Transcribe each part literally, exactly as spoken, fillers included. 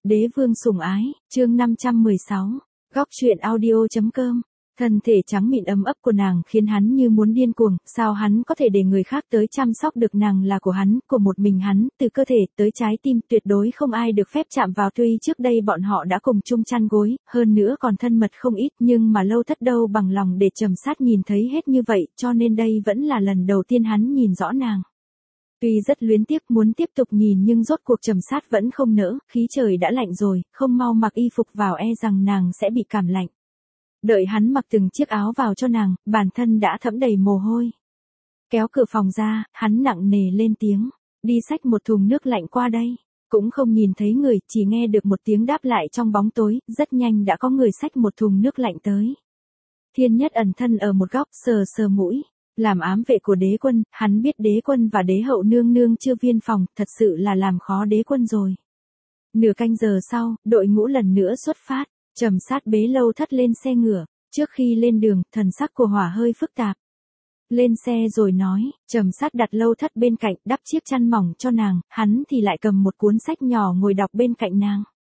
Đế vương sủng ái, chương năm trăm mười sáu, góc truyện audio.com. Thân thể trắng mịn ấm ấp của nàng khiến hắn như muốn điên cuồng, sao hắn có thể để người khác tới chăm sóc được nàng là của hắn, của một mình hắn, từ cơ thể tới trái tim tuyệt đối không ai được phép chạm vào. Tuy trước đây bọn họ đã cùng chung chăn gối, hơn nữa còn thân mật không ít, nhưng mà Lâu Thất đâu bằng lòng để Trầm Sát nhìn thấy hết như vậy, cho nên đây vẫn là lần đầu tiên hắn nhìn rõ nàng. Tuy rất luyến tiếc muốn tiếp tục nhìn nhưng rốt cuộc Trầm Sát vẫn không nỡ, khí trời đã lạnh rồi, không mau mặc y phục vào e rằng nàng sẽ bị cảm lạnh. Đợi hắn mặc từng chiếc áo vào cho nàng, bản thân đã thấm đầy mồ hôi. Kéo cửa phòng ra, hắn nặng nề lên tiếng, đi xách một thùng nước lạnh qua đây. Cũng không nhìn thấy người, chỉ nghe được một tiếng đáp lại trong bóng tối, rất nhanh đã có người xách một thùng nước lạnh tới. Thiên Nhất ẩn thân ở một góc sờ sờ mũi. Làm ám vệ của đế quân, hắn biết đế quân và đế hậu nương nương chưa viên phòng, thật sự là làm khó đế quân rồi. Nửa canh giờ sau, đội ngũ lần nữa xuất phát, Trầm Sát bế Lâu Thất lên xe ngựa, trước khi lên đường, thần sắc của Hỏa hơi phức tạp. Lên xe rồi nói, Trầm Sát đặt Lâu Thất bên cạnh, đắp chiếc chăn mỏng cho nàng, hắn thì lại cầm một cuốn sách nhỏ ngồi đọc bên cạnh nàng.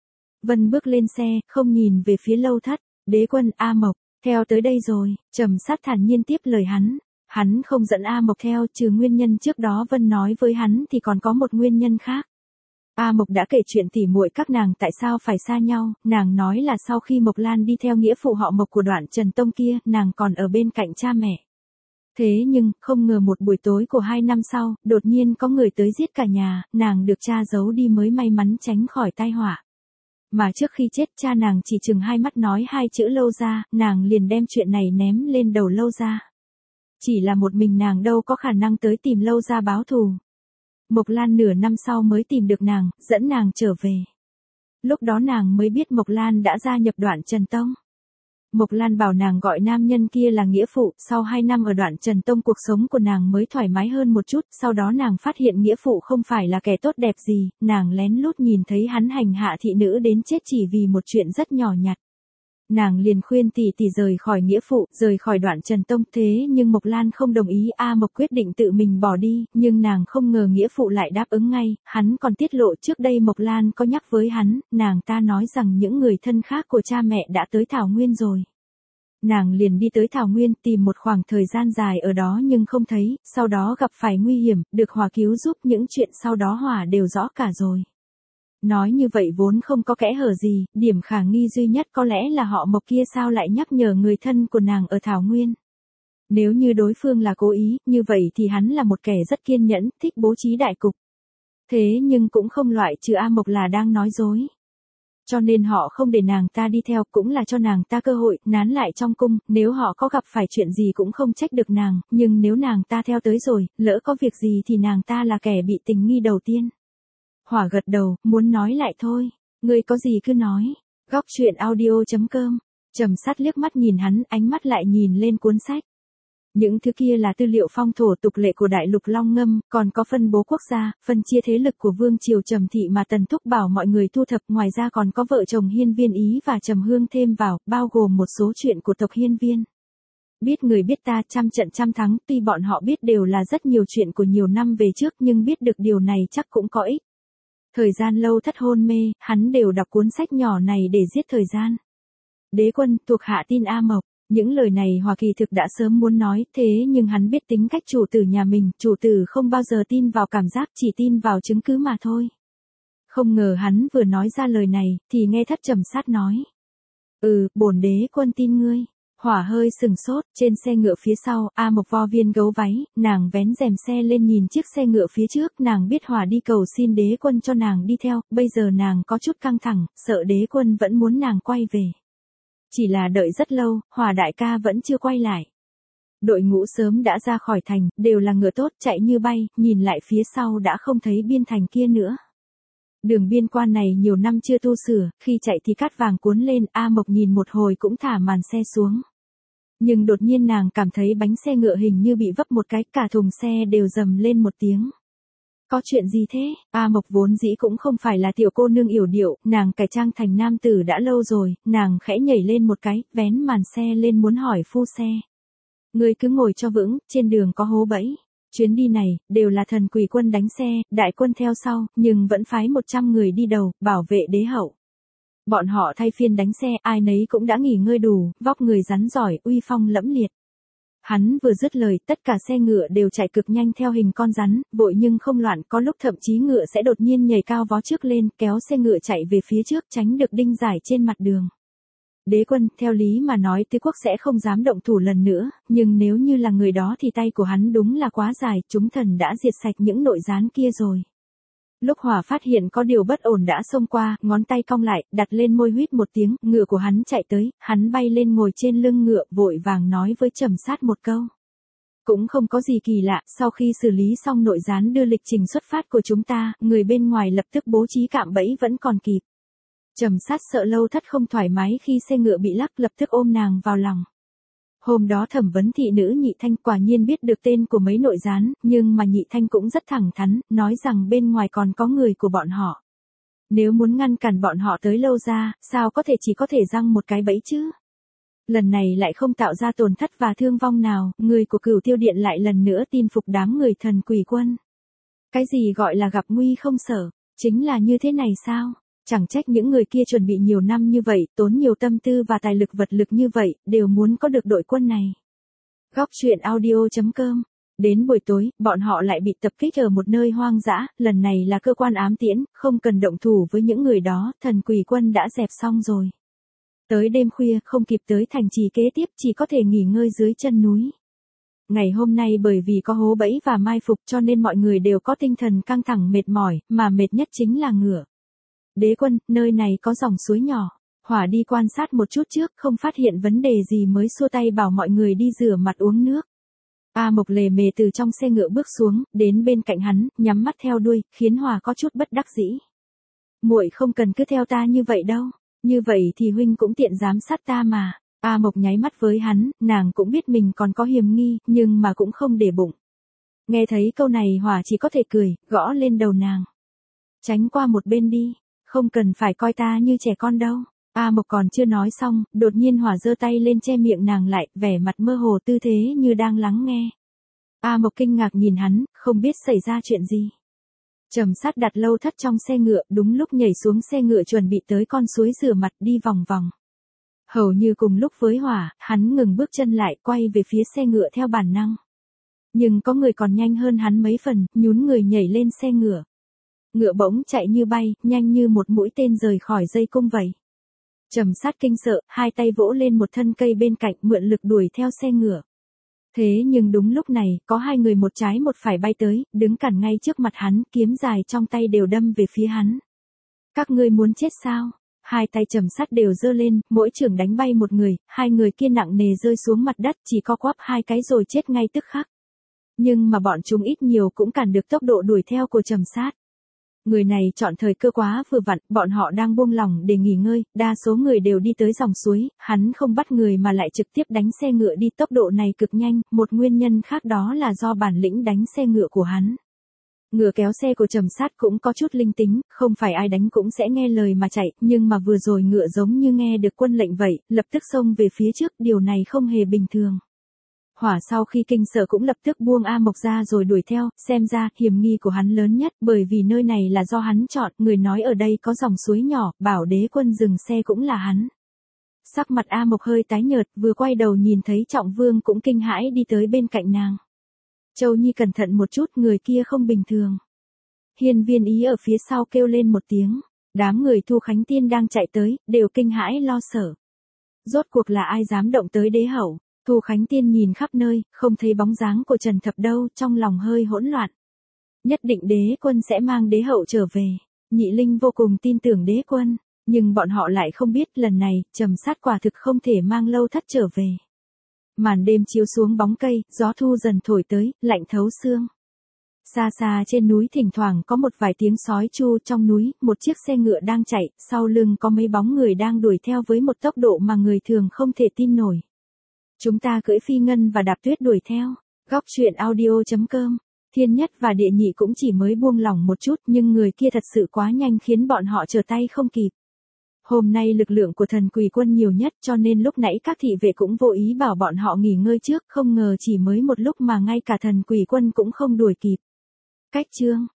Vân bước lên xe, không nhìn về phía Lâu Thất, đế quân A Mộc, theo tới đây rồi, Trầm Sát thản nhiên tiếp lời hắn. Hắn không dẫn A Mộc theo, trừ nguyên nhân trước đó Vân nói với hắn thì còn có một nguyên nhân khác. A Mộc đã kể chuyện tỉ muội các nàng tại sao phải xa nhau, nàng nói là sau khi Mộc Lan đi theo nghĩa phụ họ Mộc của Đoạn Trần Tông kia, nàng còn ở bên cạnh cha mẹ. Thế nhưng, không ngờ một buổi tối của hai năm sau, đột nhiên có người tới giết cả nhà, nàng được cha giấu đi mới may mắn tránh khỏi tai họa. Mà trước khi chết cha nàng chỉ chừng hai mắt nói hai chữ Lâu Gia, nàng liền đem chuyện này ném lên đầu Lâu Gia. Chỉ là một mình nàng đâu có khả năng tới tìm Lâu Gia báo thù. Mộc Lan nửa năm sau mới tìm được nàng, dẫn nàng trở về. Lúc đó nàng mới biết Mộc Lan đã gia nhập Đoạn Trần Tông. Mộc Lan bảo nàng gọi nam nhân kia là nghĩa phụ, sau hai năm ở Đoạn Trần Tông cuộc sống của nàng mới thoải mái hơn một chút, sau đó nàng phát hiện nghĩa phụ không phải là kẻ tốt đẹp gì, nàng lén lút nhìn thấy hắn hành hạ thị nữ đến chết chỉ vì một chuyện rất nhỏ nhặt. Nàng liền khuyên tỷ tỷ rời khỏi nghĩa phụ, rời khỏi Đoạn Trần Tông, thế nhưng Mộc Lan không đồng ý, A Mộc quyết định tự mình bỏ đi, nhưng nàng không ngờ nghĩa phụ lại đáp ứng ngay, hắn còn tiết lộ trước đây Mộc Lan có nhắc với hắn, nàng ta nói rằng những người thân khác của cha mẹ đã tới Thảo Nguyên rồi. Nàng liền đi tới Thảo Nguyên tìm một khoảng thời gian dài ở đó nhưng không thấy, sau đó gặp phải nguy hiểm, được Hỏa cứu giúp, những chuyện sau đó Hỏa đều rõ cả rồi. Nói như vậy vốn không có kẽ hở gì, điểm khả nghi duy nhất có lẽ là họ Mộc kia sao lại nhắc nhở người thân của nàng ở Thảo Nguyên. Nếu như đối phương là cố ý, như vậy thì hắn là một kẻ rất kiên nhẫn, thích bố trí đại cục. Thế nhưng cũng không loại trừ A Mộc là đang nói dối. Cho nên họ không để nàng ta đi theo, cũng là cho nàng ta cơ hội, nán lại trong cung, nếu họ có gặp phải chuyện gì cũng không trách được nàng, nhưng nếu nàng ta theo tới rồi, lỡ có việc gì thì nàng ta là kẻ bị tình nghi đầu tiên. Hỏa gật đầu, muốn nói lại thôi, ngươi có gì cứ nói. Góc truyện audio.com. Trầm Sát liếc mắt nhìn hắn, ánh mắt lại nhìn lên cuốn sách. Những thứ kia là tư liệu phong thổ tục lệ của Đại Lục Long Ngâm, còn có phân bố quốc gia, phân chia thế lực của Vương triều Trầm thị mà Tần Thúc bảo mọi người thu thập, ngoài ra còn có vợ chồng Hiên Viên Ý và Trầm Hương thêm vào, bao gồm một số chuyện của tộc Hiên Viên. Biết người biết ta, trăm trận trăm thắng, tuy bọn họ biết đều là rất nhiều chuyện của nhiều năm về trước nhưng biết được điều này chắc cũng có ích. Thời gian Lâu Thất hôn mê, hắn đều đọc cuốn sách nhỏ này để giết thời gian. Đế quân, thuộc hạ tin A Mộc, những lời này Hỏa kỳ thực đã sớm muốn nói, thế nhưng hắn biết tính cách chủ tử nhà mình, chủ tử không bao giờ tin vào cảm giác, chỉ tin vào chứng cứ mà thôi. Không ngờ hắn vừa nói ra lời này, thì nghe Thất Trầm Sát nói. Ừ, bổn đế quân tin ngươi. Hỏa hơi sừng sốt, trên xe ngựa phía sau, A Mộc vo viên gấu váy, nàng vén rèm xe lên nhìn chiếc xe ngựa phía trước, nàng biết Hỏa đi cầu xin đế quân cho nàng đi theo, bây giờ nàng có chút căng thẳng, sợ đế quân vẫn muốn nàng quay về. Chỉ là đợi rất lâu, Hỏa đại ca vẫn chưa quay lại. Đội ngũ sớm đã ra khỏi thành, đều là ngựa tốt, chạy như bay, nhìn lại phía sau đã không thấy biên thành kia nữa. Đường biên quan này nhiều năm chưa tu sửa, khi chạy thì cát vàng cuốn lên, A Mộc nhìn một hồi cũng thả màn xe xuống. Nhưng đột nhiên nàng cảm thấy bánh xe ngựa hình như bị vấp một cái, cả thùng xe đều rầm lên một tiếng. Có chuyện gì thế? A Mộc vốn dĩ cũng không phải là tiểu cô nương yểu điệu, nàng cải trang thành nam tử đã lâu rồi, nàng khẽ nhảy lên một cái, vén màn xe lên muốn hỏi phu xe. Ngươi cứ ngồi cho vững, trên đường có hố bẫy. Chuyến đi này, đều là thần quỷ quân đánh xe, đại quân theo sau, nhưng vẫn phái một trăm người đi đầu, bảo vệ đế hậu. Bọn họ thay phiên đánh xe, ai nấy cũng đã nghỉ ngơi đủ, vóc người rắn giỏi, uy phong lẫm liệt. Hắn vừa dứt lời, tất cả xe ngựa đều chạy cực nhanh theo hình con rắn, vội nhưng không loạn, có lúc thậm chí ngựa sẽ đột nhiên nhảy cao vó trước lên, kéo xe ngựa chạy về phía trước, tránh được đinh giải trên mặt đường. Đế quân, theo lý mà nói tứ quốc sẽ không dám động thủ lần nữa, nhưng nếu như là người đó thì tay của hắn đúng là quá dài, chúng thần đã diệt sạch những nội gián kia rồi. Lúc Hỏa phát hiện có điều bất ổn đã xông qua, ngón tay cong lại, đặt lên môi huýt một tiếng, ngựa của hắn chạy tới, hắn bay lên ngồi trên lưng ngựa, vội vàng nói với Trầm Sát một câu. Cũng không có gì kỳ lạ, sau khi xử lý xong nội gián đưa lịch trình xuất phát của chúng ta, người bên ngoài lập tức bố trí cạm bẫy vẫn còn kịp. Trầm Sát sợ Lâu Thất không thoải mái khi xe ngựa bị lắc, lập tức ôm nàng vào lòng. Hôm đó thẩm vấn thị nữ Nhị Thanh quả nhiên biết được tên của mấy nội gián, nhưng mà Nhị Thanh cũng rất thẳng thắn, nói rằng bên ngoài còn có người của bọn họ. Nếu muốn ngăn cản bọn họ tới Lâu ra, sao có thể chỉ có thể giăng một cái bẫy chứ? Lần này lại không tạo ra tổn thất và thương vong nào, người của Cửu Tiêu Điện lại lần nữa tin phục đám người thần quỷ quân. Cái gì gọi là gặp nguy không sợ, chính là như thế này sao? Chẳng trách những người kia chuẩn bị nhiều năm như vậy, tốn nhiều tâm tư và tài lực vật lực như vậy, đều muốn có được đội quân này. Góc truyện audio chấm com. Đến buổi tối, bọn họ lại bị tập kích ở một nơi hoang dã, lần này là cơ quan ám tiễn, không cần động thủ với những người đó, thần quỷ quân đã dẹp xong rồi. Tới đêm khuya, không kịp tới thành trì kế tiếp, chỉ có thể nghỉ ngơi dưới chân núi. Ngày hôm nay bởi vì có hố bẫy và mai phục cho nên mọi người đều có tinh thần căng thẳng mệt mỏi, mà mệt nhất chính là ngựa. Đế quân, nơi này có dòng suối nhỏ. Hỏa đi quan sát một chút trước, không phát hiện vấn đề gì mới xua tay bảo mọi người đi rửa mặt uống nước. A Mộc lề mề từ trong xe ngựa bước xuống, đến bên cạnh hắn, nhắm mắt theo đuôi, khiến Hỏa có chút bất đắc dĩ. Muội không cần cứ theo ta như vậy đâu, như vậy thì huynh cũng tiện giám sát ta mà. A Mộc nháy mắt với hắn, nàng cũng biết mình còn có hiềm nghi, nhưng mà cũng không để bụng. Nghe thấy câu này Hỏa chỉ có thể cười, gõ lên đầu nàng. Tránh qua một bên đi. Không cần phải coi ta như trẻ con đâu. A Mộc còn chưa nói xong, đột nhiên Hỏa giơ tay lên che miệng nàng lại, vẻ mặt mơ hồ tư thế như đang lắng nghe. A Mộc kinh ngạc nhìn hắn, không biết xảy ra chuyện gì. Trầm Sát đặt Lâu Thất trong xe ngựa, đúng lúc nhảy xuống xe ngựa chuẩn bị tới con suối rửa mặt đi vòng vòng. Hầu như cùng lúc với Hỏa, hắn ngừng bước chân lại, quay về phía xe ngựa theo bản năng. Nhưng có người còn nhanh hơn hắn mấy phần, nhún người nhảy lên xe ngựa. Ngựa bỗng chạy như bay, nhanh như một mũi tên rời khỏi dây cung vậy. Trầm Sát kinh sợ, hai tay vỗ lên một thân cây bên cạnh mượn lực đuổi theo xe ngựa. Thế nhưng đúng lúc này, có hai người một trái một phải bay tới, đứng cản ngay trước mặt hắn, kiếm dài trong tay đều đâm về phía hắn. Các ngươi muốn chết sao? Hai tay Trầm Sát đều giơ lên, mỗi chưởng đánh bay một người, hai người kia nặng nề rơi xuống mặt đất, chỉ co quắp hai cái rồi chết ngay tức khắc. Nhưng mà bọn chúng ít nhiều cũng cản được tốc độ đuổi theo của Trầm Sát. Người này chọn thời cơ quá vừa vặn, bọn họ đang buông lỏng để nghỉ ngơi, đa số người đều đi tới dòng suối, hắn không bắt người mà lại trực tiếp đánh xe ngựa đi, tốc độ này cực nhanh, một nguyên nhân khác đó là do bản lĩnh đánh xe ngựa của hắn. Ngựa kéo xe của Trầm Sát cũng có chút linh tính, không phải ai đánh cũng sẽ nghe lời mà chạy, nhưng mà vừa rồi ngựa giống như nghe được quân lệnh vậy, lập tức xông về phía trước, điều này không hề bình thường. Hỏa sau khi kinh sợ cũng lập tức buông A Mộc ra rồi đuổi theo, xem ra, hiểm nghi của hắn lớn nhất, bởi vì nơi này là do hắn chọn, người nói ở đây có dòng suối nhỏ, bảo đế quân dừng xe cũng là hắn. Sắc mặt A Mộc hơi tái nhợt, vừa quay đầu nhìn thấy Trọng Vương cũng kinh hãi đi tới bên cạnh nàng. Châu Nhi cẩn thận một chút, người kia không bình thường. Hiên Viên Ý ở phía sau kêu lên một tiếng, đám người Thu Khánh Tiên đang chạy tới, đều kinh hãi lo sợ. Rốt cuộc là ai dám động tới đế hậu? Thu Khánh Tiên nhìn khắp nơi, không thấy bóng dáng của Trần Thập đâu, trong lòng hơi hỗn loạn. Nhất định đế quân sẽ mang đế hậu trở về. Nhị Linh vô cùng tin tưởng đế quân, nhưng bọn họ lại không biết lần này, Trầm Sát quả thực không thể mang Lâu Thất trở về. Màn đêm chiếu xuống bóng cây, gió thu dần thổi tới, lạnh thấu xương. Xa xa trên núi thỉnh thoảng có một vài tiếng sói chu, trong núi, một chiếc xe ngựa đang chạy, sau lưng có mấy bóng người đang đuổi theo với một tốc độ mà người thường không thể tin nổi. Chúng ta cưỡi Phi Ngân và Đạp Tuyết đuổi theo. Góc truyện audio chấm com. Thiên Nhất và Địa Nhị cũng chỉ mới buông lỏng một chút, nhưng người kia thật sự quá nhanh khiến bọn họ trở tay không kịp. Hôm nay lực lượng của thần quỷ quân nhiều nhất cho nên lúc nãy các thị vệ cũng vô ý bảo bọn họ nghỉ ngơi trước, không ngờ chỉ mới một lúc mà ngay cả thần quỷ quân cũng không đuổi kịp. Cách chương